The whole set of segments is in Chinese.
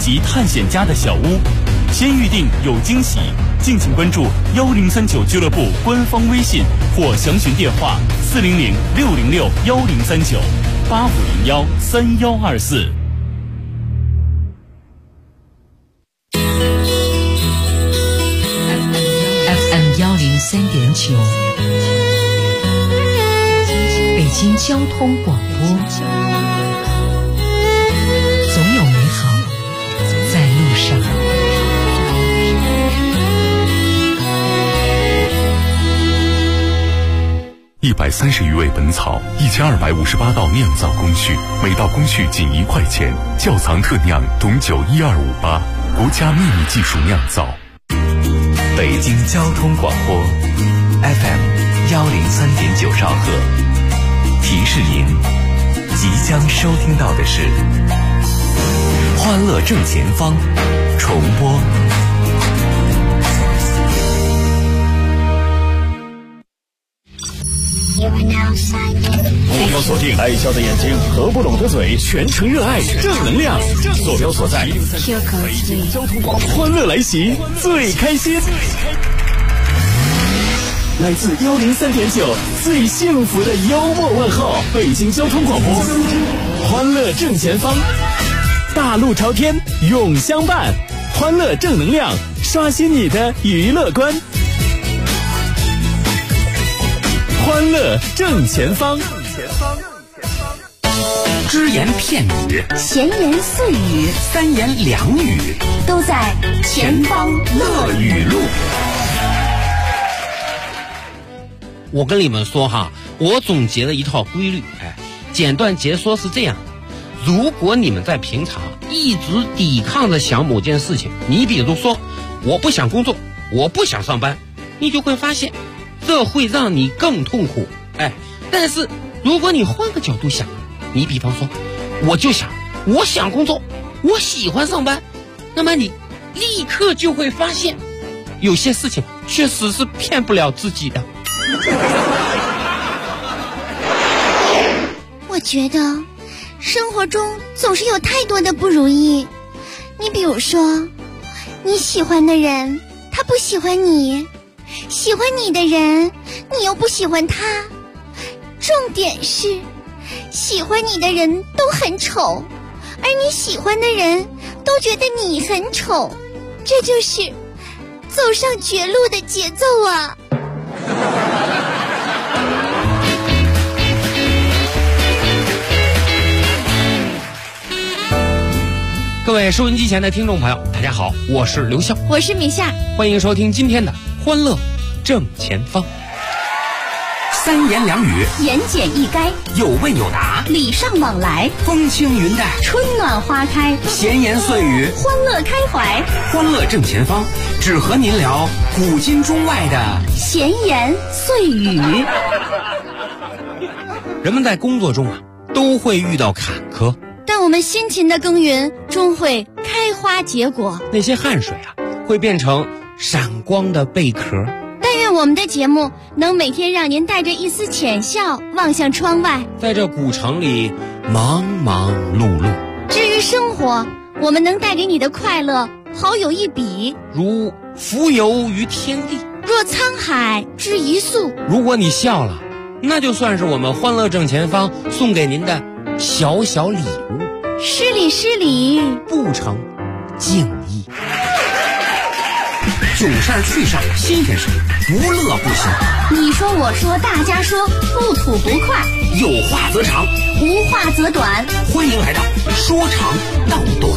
及探险家的小屋，先预定有惊喜。敬请关注1039俱乐部官方微信或详询电话400-606-1039-8501-3124。 FM103.9，北京交通广播，总有美好在路上。 130余味本草，1258道酿造工序，每道工序仅1块钱。窖藏特酿董酒12588，国家秘密技术酿造。 北京交通广播 FM103.9兆赫，提示您即将收听到的是欢乐正前方重播。 目标锁定爱笑的眼睛，合不拢的嘴，全程热爱正能量。坐标所在103.9北京交通广播，欢乐来袭，最开心。来自103.9最幸福的幽默问候，北京交通广播，欢乐正前方，大路朝天永相伴，欢乐正能量，刷新你的娱乐观。欢乐正前方， 只言片语， 闲言碎语， 三言两语， 都在前方乐语录。 我跟你们说哈，我总结了一套规律，简短截说是这样：如果你们在平常一直抵抗着想某件事情，你比如说我不想工作，我不想上班，你就会发现这会让你更痛苦。但是如果你换个角度想，你比方说我想工作，我喜欢上班，那么你立刻就会发现有些事情确实是骗不了自己的。 我觉得生活中总是有太多的不如意。你比如说，你喜欢的人他不喜欢你，喜欢你的人你又不喜欢他，重点是喜欢你的人都很丑，而你喜欢的人都觉得你很丑，这就是走上绝路的节奏啊。 各位收音机前的听众朋友，大家好，我是刘笑， 我是米夏， 欢迎收听今天的欢乐正前方。 三言两语， 言简意赅， 有问有答， 礼尚往来， 风轻云淡， 春暖花开， 闲言碎语， 欢乐开怀。 欢乐正前方，只和您聊古今中外的闲言碎语。 人们在工作中都会遇到坎坷， 但我们辛勤的耕耘终会开花结果， 那些汗水会变成闪光的贝壳。 但愿我们的节目能每天让您带着一丝浅笑望向窗外， 在这古城里忙忙碌碌。 至于生活，我们能带给你的快乐好有一比， 如浮游于天地， 若沧海之一粟。 如果你笑了，那就算是我们欢乐正前方送给您的小小礼物。 失礼失礼， 不成敬意。 囧事儿趣事儿新鲜事，不乐不行。 你说我说大家说，不吐不快， 有话则长， 无话则短。 欢迎来到说长道短。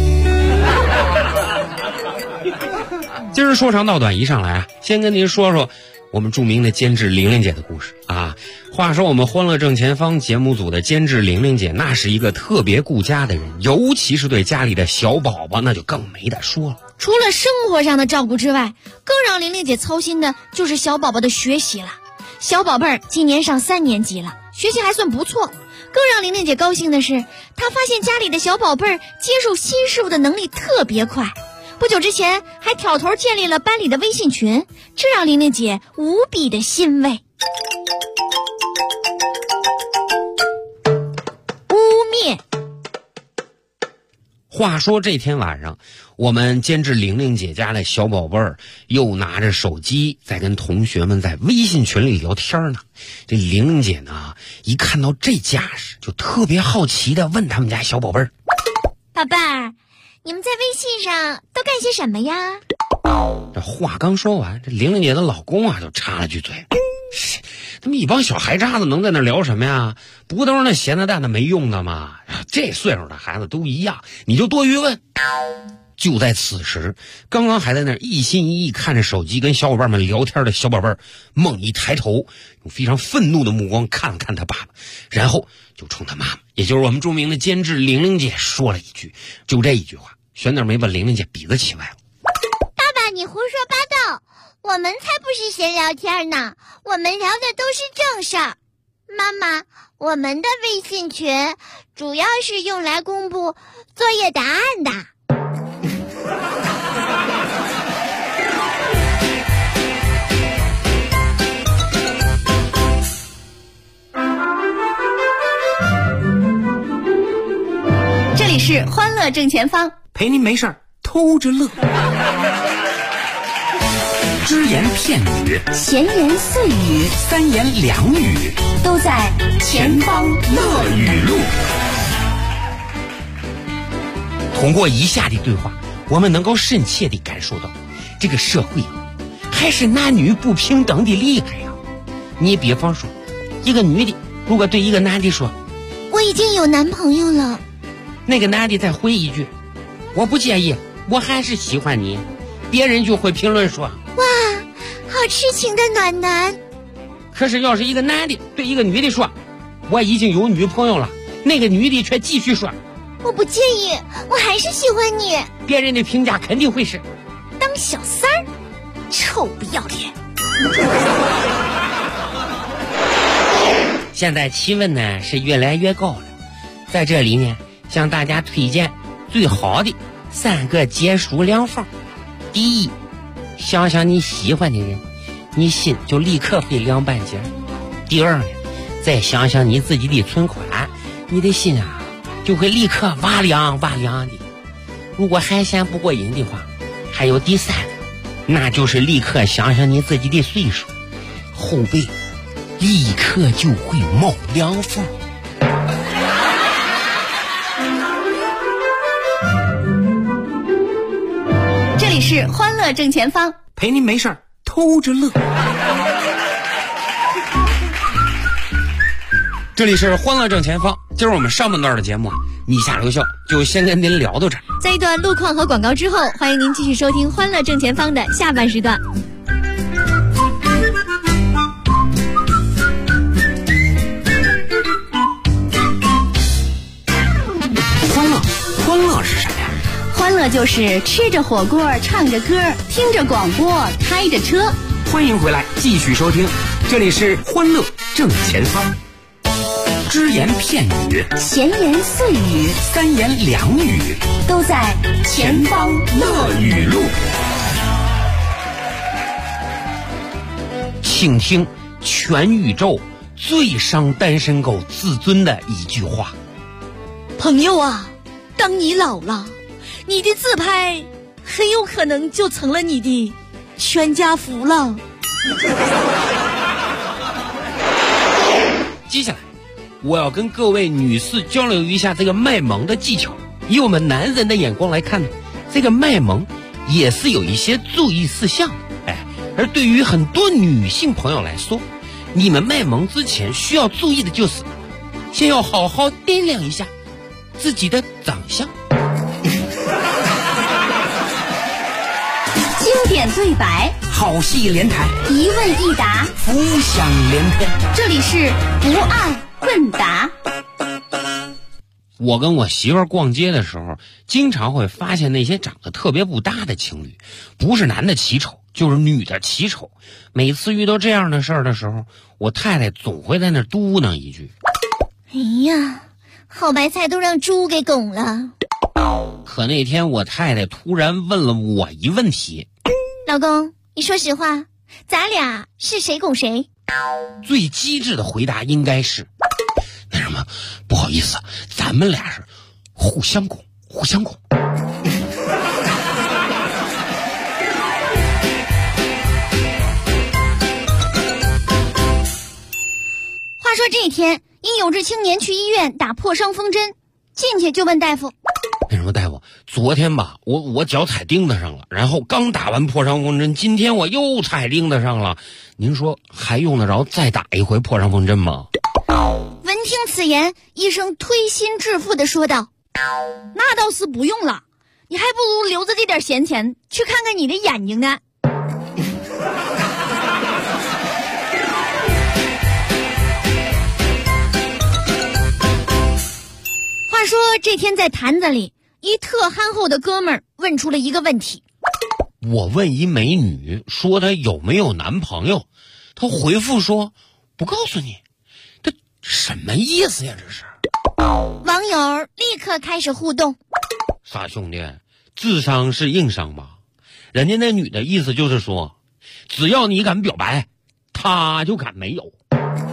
今儿说长道短一上来先跟您说说我们著名的监制玲玲姐的故事啊。话说我们欢乐正前方节目组的监制玲玲姐，那是一个特别顾家的人，尤其是对家里的小宝宝那就更没得说了。 除了生活上的照顾之外，更让玲玲姐操心的就是小宝宝的学习了。小宝贝儿今年上3年级了，学习还算不错。更让玲玲姐高兴的是，她发现家里的小宝贝儿接受新事物的能力特别快。不久之前还挑头建立了班里的微信群，这让玲玲姐无比的欣慰。污蔑， 话说这天晚上，我们监制玲玲姐家的小宝贝儿又拿着手机在跟同学们在微信群里聊天呢。这玲玲姐呢，一看到这架势，就特别好奇的问他们家小宝贝儿：“ 宝贝儿，你们在微信上都干些什么呀？” 这话刚说完，这玲玲姐的老公就插了句嘴：“他们一帮小孩渣子能在那聊什么呀？不都是那闲的蛋的没用的吗？这岁数的孩子都一样，你就多余问。”就在此时，刚刚还在那一心一意看着手机跟小伙伴们聊天的小宝贝儿猛一抬头，用非常愤怒的目光看了看他爸爸，然后就冲他妈妈，也就是我们著名的监制玲玲姐说了一句，就这一句话，悬点没把玲玲姐鼻子气歪了。 爸爸，你胡说八道，我们才不是闲聊天呢，我们聊的都是正事儿。妈妈，我们的微信群主要是用来公布作业答案的。 这里是欢乐正前方， 陪您没事儿偷着乐。只言片语， 闲言碎语， 三言两语， 都在前方乐语录。 通过以下的对话，我们能够深切地感受到，这个社会还是男女不平等的厉害呀。你比方说，一个女的如果对一个男的说：“ 我已经有男朋友了”， 那个男的再回一句：“我不介意，我还是喜欢你”，别人就会评论说：“ 哇，好痴情的暖男。” 可是要是一个男的对一个女的说：“我已经有女朋友了”，那个女的却继续说：“ 我不介意，我还是喜欢你”， 别人的评价肯定会是： 当小三儿，臭不要脸。 现在气温呢是越来越高了，在这里呢向大家推荐最好的3个解暑良方。第一，想想你喜欢的人，你心就立刻会凉半截。第二呢，再想想你自己的存款，你的心就会立刻哇凉哇凉的。如果还嫌不过瘾的话，还有第三，那就是立刻想想你自己的岁数，后背立刻就会冒凉风。 这里是欢乐正前方， 陪您没事儿偷着乐。 这里是欢乐正前方，今儿我们上半段的节目你下留笑就先跟您聊到这儿。 在一段路况和广告之后，欢迎您继续收听欢乐正前方的下半时段。 欢乐是什么呀？ 欢乐就是吃着火锅，唱着歌，听着广播，开着车。 欢迎回来，继续收听，这里是欢乐正前方。只言片语， 闲言碎语， 三言两语， 都在前方乐语录。 倾听全宇宙最伤单身狗自尊的一句话： 朋友啊，当你老了，你的自拍很有可能就成了你的全家福了。 接下来我要跟各位女士交流一下这个卖萌的技巧。以我们男人的眼光来看呢，这个卖萌也是有一些注意事项的。而对于很多女性朋友来说，你们卖萌之前需要注意的就是先要好好掂量一下自己的长相。 经典对白， 好戏连台， 一问一答， 浮想联翩。 这里是不二问答。 我跟我媳妇儿逛街的时候，经常会发现那些长得特别不搭的情侣，不是男的奇丑，就是女的奇丑。每次遇到这样的事儿的时候，我太太总会在那嘟囔一句： 哎呀，好白菜都让猪给拱了。 可那天我太太突然问了我一问题： 老公，你说实话，咱俩是谁拱谁？ 最机智的回答应该是：那什么，不好意思，咱们俩是互相拱， 互相恐。 话说这一天，一有志青年去医院打破伤风针，进去就问大夫：“ 那什么大夫，昨天吧，我脚踩钉子上了，然后刚打完破伤风针，今天我又踩钉子上了，您说还用得着再打一回破伤风针吗？” 闻听此言，医生推心置腹地说道：“ 那倒是不用了，你还不如留着这点闲钱去看看你的眼睛呢。” 话说这天在坛子里，一特憨厚的哥们儿问出了一个问题。 我问一美女说她有没有男朋友，她回复说不告诉你，这什么意思呀？这是。 网友立刻开始互动： 傻兄弟，智商是硬伤吧？人家那女的意思就是说，只要你敢表白，她就敢没有。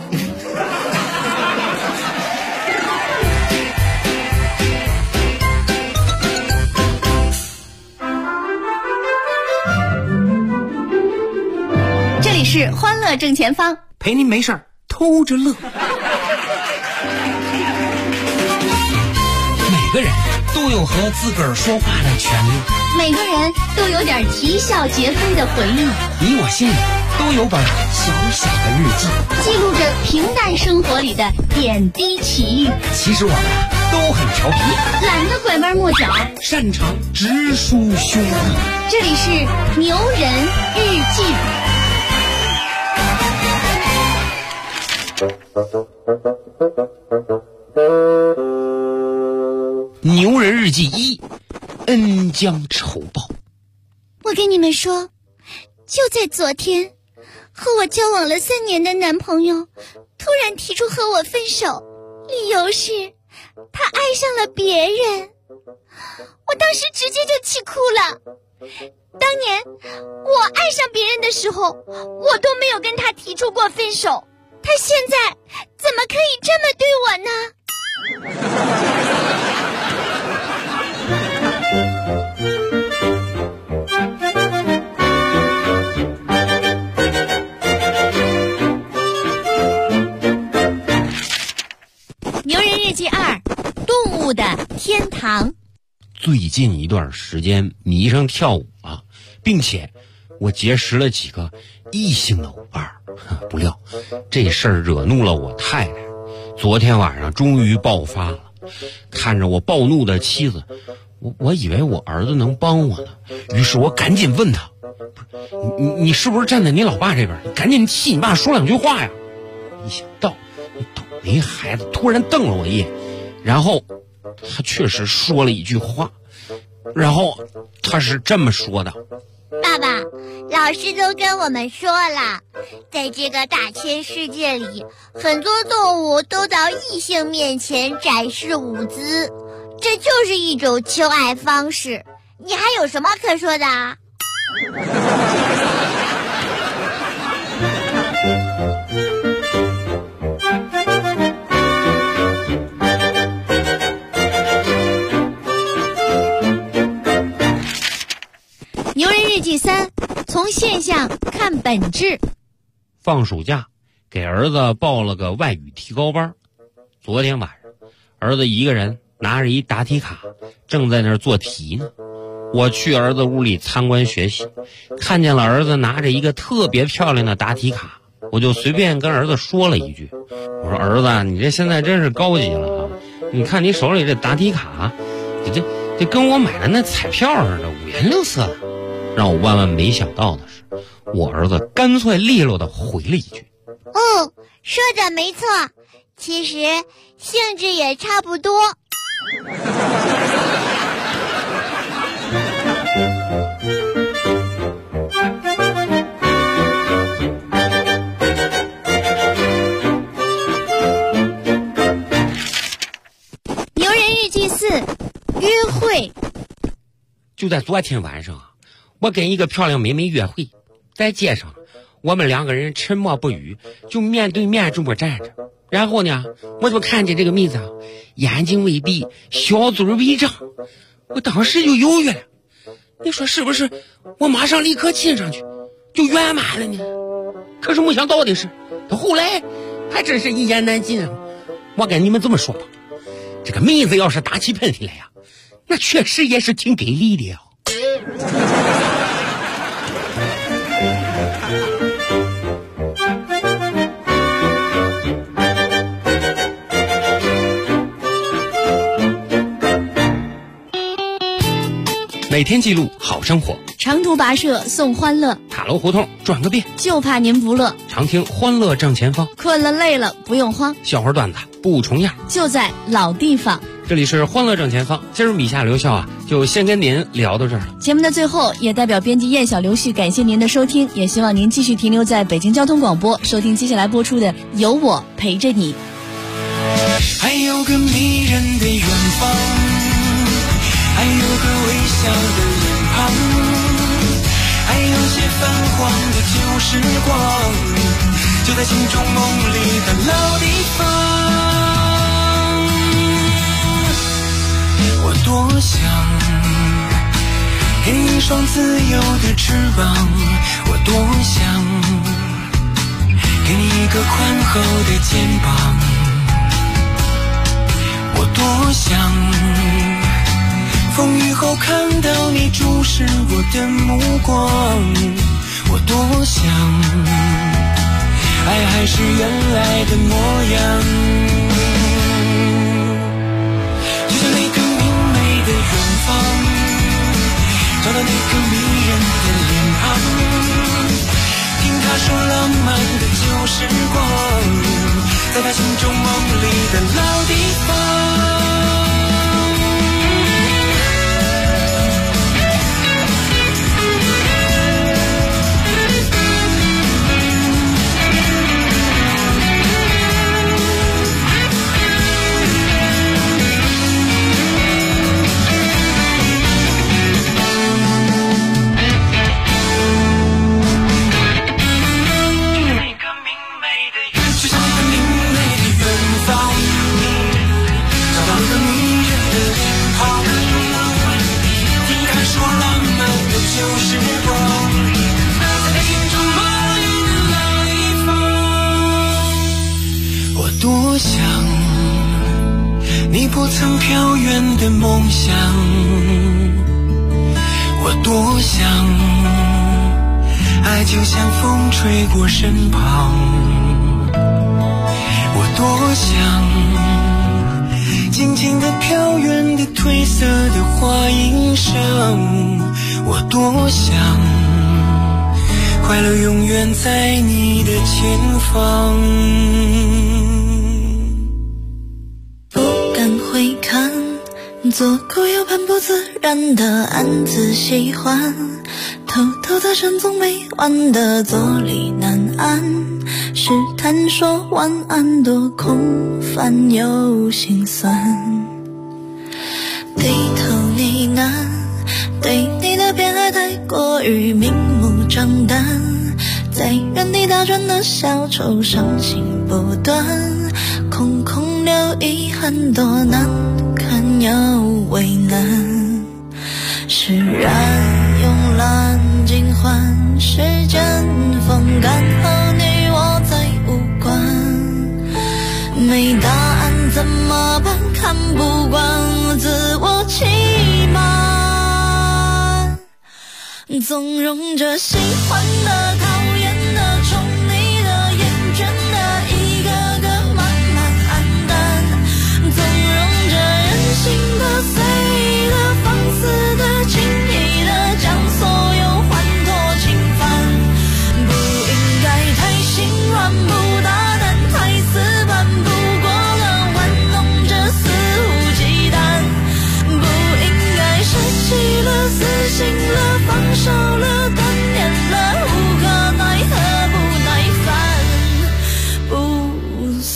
这里是欢乐正前方， 陪您没事儿偷着乐。 每个人都有和自个儿说话的权利， 每个人都有点啼笑皆非的回忆。 你我心里都有本小小的日记， 记录着平淡生活里的点滴奇遇。 其实我们都很调皮， 懒得拐弯抹角， 擅长直抒胸臆。 这里是牛人日记。 牛人日记一，恩将仇报。 我跟你们说，就在昨天，和我交往了3年的男朋友突然提出和我分手，理由是他爱上了别人。我当时直接就气哭了。当年我爱上别人的时候，我都没有跟他提出过分手，他现在怎么可以这么对我呢？ 牛人日记2，动物的天堂。 最近一段时间迷上跳舞了，并且我结识了几个异性的舞伴。不料这事儿惹怒了我太太，昨天晚上终于爆发了。看着我暴怒的妻子，我以为我儿子能帮我呢，于是我赶紧问他：你是不是站在你老爸这边？你赶紧替你爸说2句话呀！没想到那倒霉孩子突然瞪了我一眼，然后他确实说了一句话，然后他是这么说的： 爸爸，老师都跟我们说了，在这个大千世界里，很多动物都到异性面前展示舞姿，这就是一种求爱方式。你还有什么可说的啊？ 牛人日记3，从现象看本质。 放暑假给儿子报了个外语提高班。昨天晚上儿子一个人拿着一答题卡，正在那儿做题呢。我去儿子屋里参观学习，看见了儿子拿着一个特别漂亮的答题卡，我就随便跟儿子说了一句，我说儿子，你这现在真是高级了啊！你看你手里这答题卡，这跟我买的那彩票似的，五颜六色的。让我万万没想到的是，我儿子干脆利落地回了一句： 说的没错，其实性质也差不多。 牛人日记4，约会。 就在昨天晚上啊，我跟一个漂亮妹妹约会，在街上，我们2个人沉默不语，就面对面这么站着。 然后呢，我就看见这个妹子啊，眼睛微闭，小嘴微张，我当时就犹豫了，你说是不是我马上立刻亲上去就圆满了呢？可是没想到的是，到后来还真是一言难尽啊。我跟你们这么说吧，这个妹子要是打起喷嚏来呀，那确实也是挺给力的呀。 每天记录好生活， 长途跋涉送欢乐， 塔楼胡同转个遍， 就怕您不乐。 常听欢乐正前方， 困了累了不用慌， 笑话段子不重样， 就在老地方。 这里是欢乐正前方，今儿米夏刘笑啊，就先跟您聊到这儿了。 节目的最后，也代表编辑燕小刘旭感谢您的收听，也希望您继续停留在北京交通广播，收听接下来播出的《有我陪着你》。 还有个迷人的远方，还有个微笑的脸庞，还有些泛黄的旧时光，就在心中梦里的老地方。我多想给你一双自由的翅膀，我多想给你一个宽厚的肩膀，我多想风雨后看到你注视我的目光，我多想爱还是原来的模样，就像那个明媚的远方，找到那个迷人的脸庞，听他说浪漫的旧时光，在他心中梦里的老地方。多想你不曾飘远的梦想，我多想爱就像风吹过身旁，我多想静静地飘远的褪色的花音声，我多想快乐永远在你的前方。 回看左顾右盼不自然的暗自喜欢，偷偷在深总没完的坐立难安，试探说晚安多空泛又心酸，低头呢喃对你的偏爱太过于明目张胆，在原地打转的小丑伤心不断，空空留遗憾多难堪又为难，释然慵懒尽欢，时间风干和你我再无关，没答案怎么办，看不惯自我欺瞒，纵容着喜欢的讨厌的宠你的厌倦的一个个慢慢黯淡，纵容着任性的随的放肆的轻易的将所有欢脱侵犯，不应该太心软不大胆太死板，不过了玩弄着肆无忌惮，不应该舍弃了死心了放手了断念了无可奈何不耐烦不算。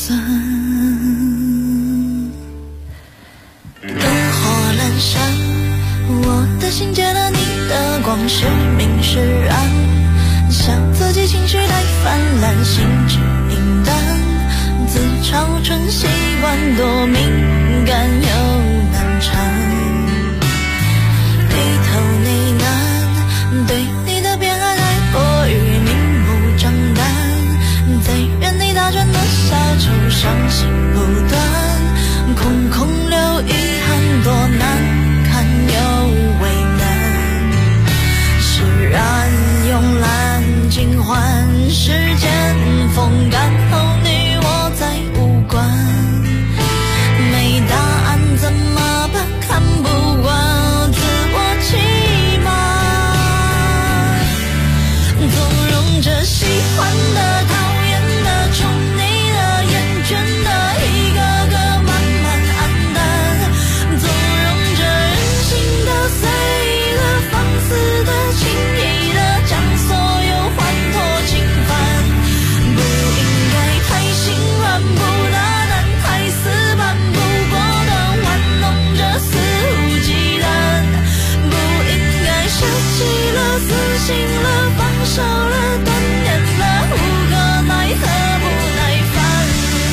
灯火阑珊，我的心借了你的光，是明是暗，笑自己情绪太泛滥，心智明淡， 自嘲成习惯，多敏感又难缠。低头呢喃，对你的偏爱太过于明目张胆，在原地打转的小丑，伤心不断，空空留遗憾，多难看又为难。释然慵懒尽欢，时间风干后你我再无关。没答案怎么办？看不惯自我欺瞒，纵容着喜欢的、讨厌的、宠你的、厌倦的，一个个慢慢黯淡，纵容着任性的、随意的、放肆的、轻易的，将所有欢脱侵犯。不应该太心软，不大胆，太死板，不果断，玩弄着肆无忌惮。不应该舍弃了、死心了、放手了、断念了，无可奈何不耐烦。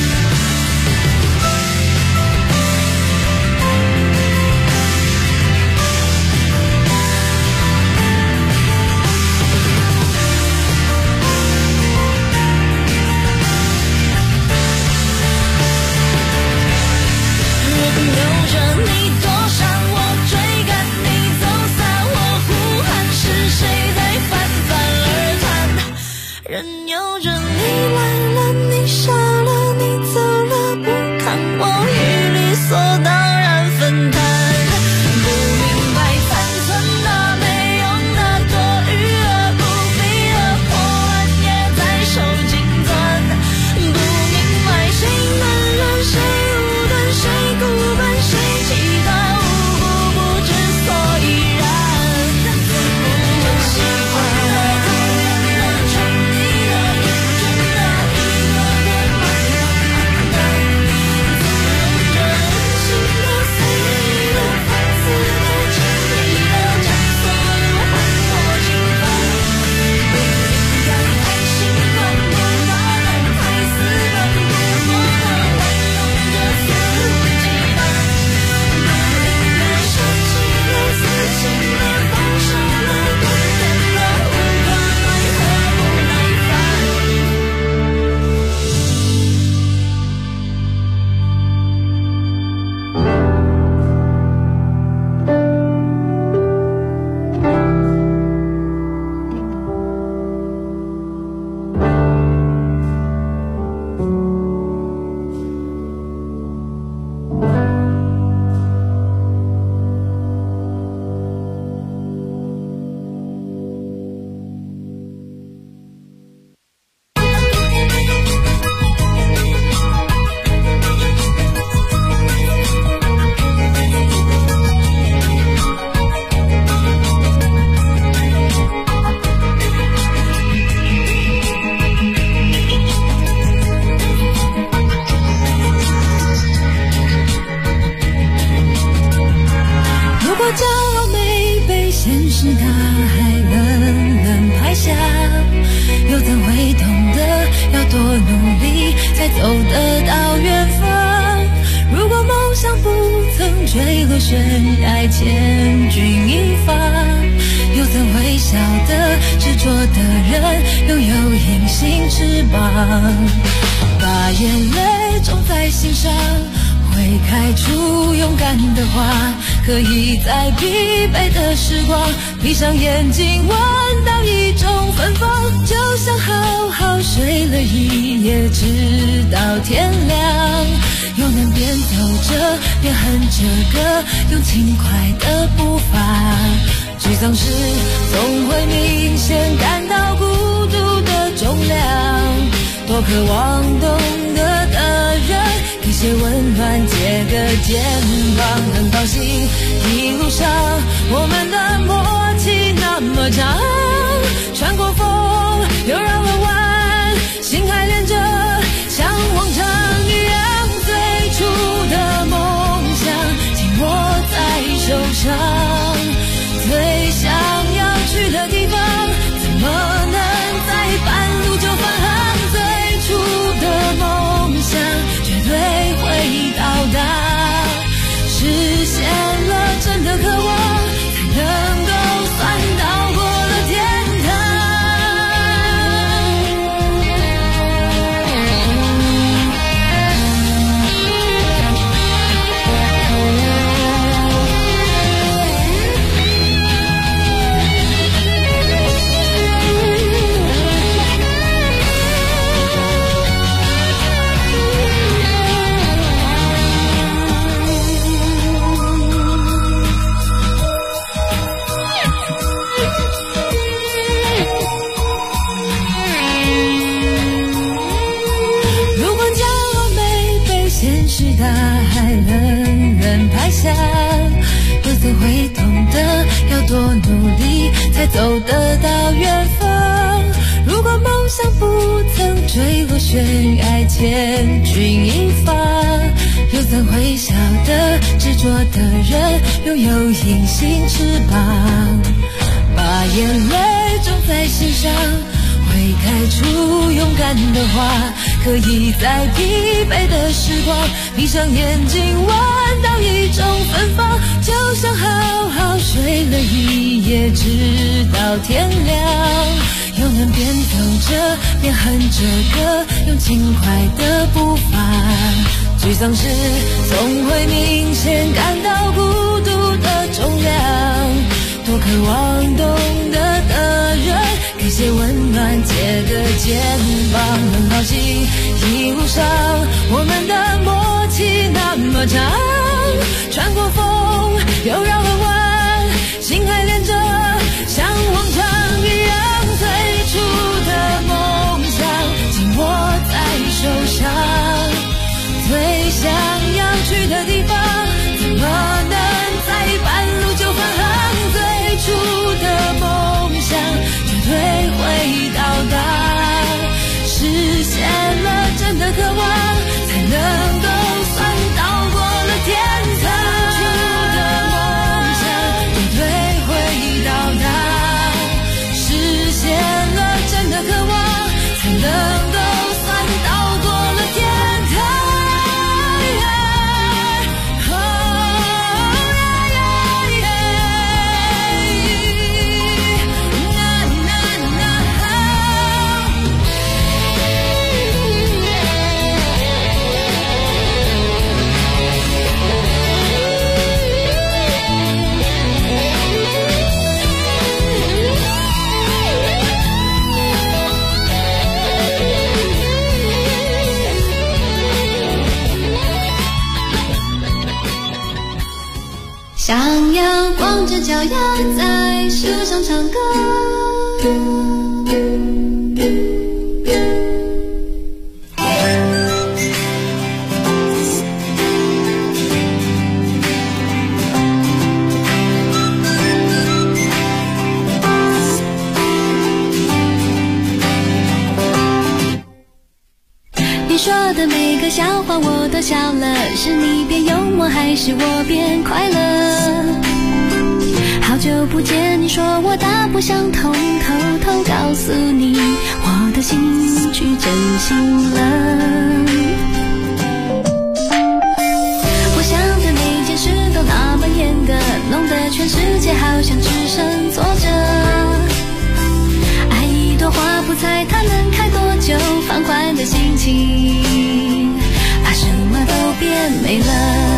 任由着你躲闪，我追赶你走散，我呼喊，是谁在泛泛而谈？任由着你来了，你傻了，你走了，不看我与理所当然分摊。不明白残存的、没用的、多余的、不必的破烂也在手紧攥。不明白谁能忍，谁无端，谁孤本，谁其他无故不知所以然。不问喜欢的、讨厌的、宠你的、厌倦的，一个个慢慢黯淡，纵容着任性的、随意的、放肆的、轻易的，将所有欢脱侵犯。不应该太心软，不大胆，太死板，不果断，玩弄着肆无忌惮。不应该舍弃了、死心了、放手了、断念了，无可奈何不耐烦。 如果骄傲没被现实大海冷冷拍下，又怎会懂得要多努力才走得到远方？如果梦想不曾坠落悬崖，千钧一发，又怎会晓得执着的人拥有隐形翅膀？把眼泪种在心上，会开出勇敢的花，可以在疲惫的时光闭上眼睛闻到一种芬芳，就像好好睡了一夜直到天亮，又能边走着边哼着歌，用轻快的步伐。沮丧时总会明显感到孤独的重量，多渴望懂得的人给些温暖，借个肩膀。很高兴一路上我们的默契那么长，穿过风又绕了弯，心还连着像往常一样，最初的梦想紧握在手上，最想要去的地方怎么能在半路就返航？最初的梦想大海冷冷拍响，又怎会懂得要多努力才走得到远方？如果梦想不曾坠落悬崖，千钧一发，又怎会晓得执着的人拥有隐形翅膀？把眼泪种在心上，会开出勇敢的花，可以在疲惫的时光闭上眼睛闻到一种芬芳，就像好好睡了一夜直到天亮，又能边走着边哼着歌，用轻快的步伐，沮丧时总会明显感到孤独的重量，多渴望懂得的人给些温暖，借个肩膀，很好奇一路上我们的默契那么长，穿过风又绕了弯，心还连着像往常一样，最初的梦想紧握在手上，最想要去的地方怎么能在半路就返航？最初的梦想绝对会到达，实现了真的渴望，才能够算到过了天堂。最初的梦想绝对会到达，实现了真的渴望，才能够算到过了天堂。 想要光着脚丫在树上唱歌， 你说的每个笑话我都笑了，是你变幽默还是我变快乐？好久不见，你说我大不相同，偷偷告诉你我的心去真心了。我想的每件事都那么严格，弄得全世界好像只剩坐着。爱一朵花不猜它能开多久，放宽的心情把什么都变没了。